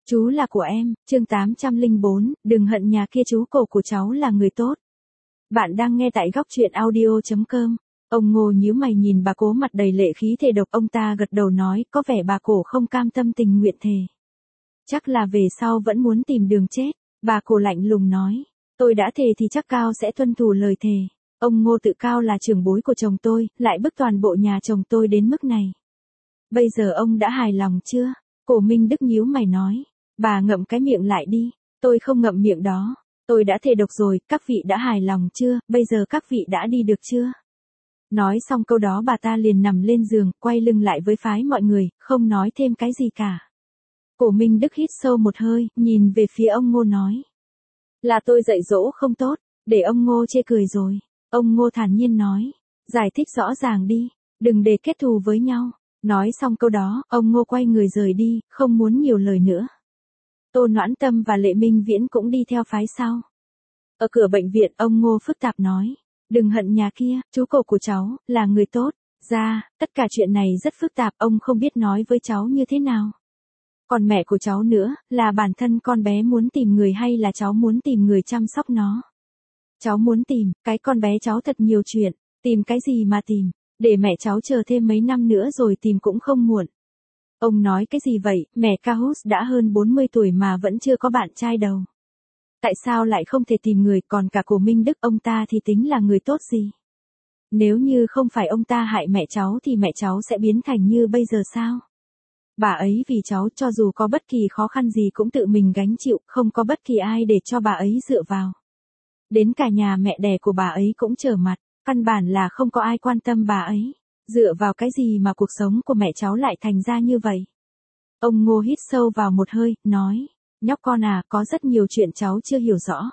Chú là của em, chương 804, đừng hận nhà kia, chú cổ của cháu là người tốt. Bạn đang nghe tại góc truyện audio.com. Ông Ngô nhíu mày nhìn bà Cố mặt đầy lệ khí thề độc, ông ta gật đầu nói, có vẻ bà Cổ không cam tâm tình nguyện thề. Chắc là về sau vẫn muốn tìm đường chết. Bà Cổ lạnh lùng nói, tôi đã thề thì chắc cao sẽ tuân thủ lời thề. Ông Ngô tự cao là trưởng bối của chồng tôi, lại bức toàn bộ nhà chồng tôi đến mức này. Bây giờ ông đã hài lòng chưa? Cổ Minh Đức nhíu mày nói, bà ngậm cái miệng lại đi, tôi không ngậm miệng đó. Tôi đã thề độc rồi, các vị đã hài lòng chưa, bây giờ các vị đã đi được chưa? Nói xong câu đó bà ta liền nằm lên giường, quay lưng lại với phái mọi người, không nói thêm cái gì cả. Cổ Minh Đức hít sâu một hơi, nhìn về phía ông Ngô nói. Là tôi dạy dỗ không tốt, để ông Ngô chê cười rồi. Ông Ngô thản nhiên nói, giải thích rõ ràng đi, đừng để kết thù với nhau. Nói xong câu đó, ông Ngô quay người rời đi, không muốn nhiều lời nữa. Tô Noãn Tâm và Lệ Minh Viễn cũng đi theo phái sau. Ở cửa bệnh viện, ông Ngô phức tạp nói, đừng hận nhà kia, chú cổ của cháu, là người tốt. Tất cả chuyện này rất phức tạp, ông không biết nói với cháu như thế nào. Còn mẹ của cháu nữa, là bản thân con bé muốn tìm người hay là cháu muốn tìm người chăm sóc nó? Cháu muốn tìm, cái con bé cháu thật nhiều chuyện, tìm cái gì mà tìm, để mẹ cháu chờ thêm mấy năm nữa rồi tìm cũng không muộn. Ông nói cái gì vậy, mẹ Cahus đã hơn 40 tuổi mà vẫn chưa có bạn trai đâu. Tại sao lại không thể tìm người, còn cả Cổ Minh Đức ông ta thì tính là người tốt gì? Nếu như không phải ông ta hại mẹ cháu thì mẹ cháu sẽ biến thành như bây giờ sao? Bà ấy vì cháu cho dù có bất kỳ khó khăn gì cũng tự mình gánh chịu, không có bất kỳ ai để cho bà ấy dựa vào. Đến cả nhà mẹ đẻ của bà ấy cũng trở mặt, căn bản là không có ai quan tâm bà ấy. Dựa vào cái gì mà cuộc sống của mẹ cháu lại thành ra như vậy? Ông Ngô hít sâu vào một hơi, nói, nhóc con à, có rất nhiều chuyện cháu chưa hiểu rõ.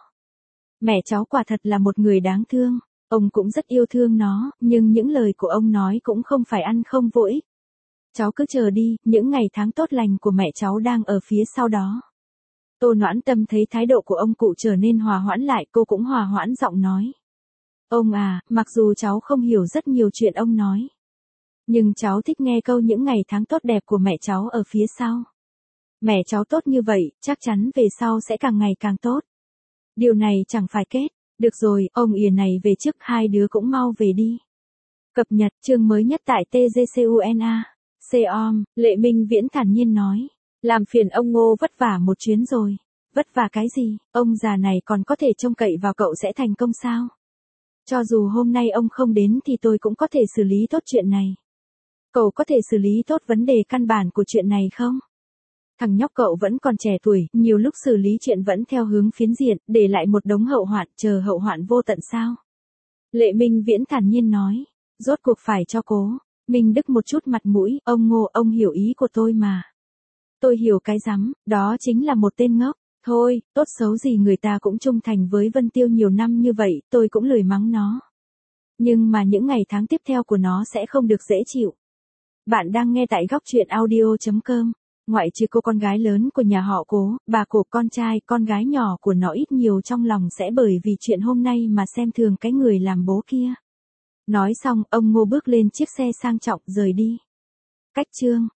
Mẹ cháu quả thật là một người đáng thương, ông cũng rất yêu thương nó, nhưng những lời của ông nói cũng không phải ăn không vô ích. Cháu cứ chờ đi, những ngày tháng tốt lành của mẹ cháu đang ở phía sau đó. Tô Noãn Tâm thấy thái độ của ông cụ trở nên hòa hoãn lại, cô cũng hòa hoãn giọng nói. Ông à, mặc dù cháu không hiểu rất nhiều chuyện ông nói, nhưng cháu thích nghe câu những ngày tháng tốt đẹp của mẹ cháu ở phía sau. Mẹ cháu tốt như vậy, chắc chắn về sau sẽ càng ngày càng tốt. Điều này chẳng phải kết. Được rồi, ông ỉa này về trước, hai đứa cũng mau về đi. Cập nhật chương mới nhất tại TGCUNA. Com, Lệ Minh Viễn thản nhiên nói. Làm phiền ông Ngô vất vả một chuyến rồi. Vất vả cái gì, ông già này còn có thể trông cậy vào cậu sẽ thành công sao? Cho dù hôm nay ông không đến thì tôi cũng có thể xử lý tốt chuyện này. Cậu có thể xử lý tốt vấn đề căn bản của chuyện này không? Thằng nhóc cậu vẫn còn trẻ tuổi, nhiều lúc xử lý chuyện vẫn theo hướng phiến diện, để lại một đống hậu hoạn, chờ hậu hoạn vô tận sao? Lệ Minh Viễn thản nhiên nói, rốt cuộc phải cho Cố Minh Đức một chút mặt mũi, ông Ngô, ông hiểu ý của tôi mà. Tôi hiểu cái rắm, đó chính là một tên ngốc. Thôi, tốt xấu gì người ta cũng trung thành với Vân Tiêu nhiều năm như vậy, tôi cũng lười mắng nó. Nhưng mà những ngày tháng tiếp theo của nó sẽ không được dễ chịu. Bạn đang nghe tại góc truyện audio.com. Ngoại trừ cô con gái lớn của nhà họ Cố, bà Cổ, con trai, con gái nhỏ của nó ít nhiều trong lòng sẽ bởi vì chuyện hôm nay mà xem thường cái người làm bố kia. Nói xong, ông Ngô bước lên chiếc xe sang trọng rời đi. Cách chương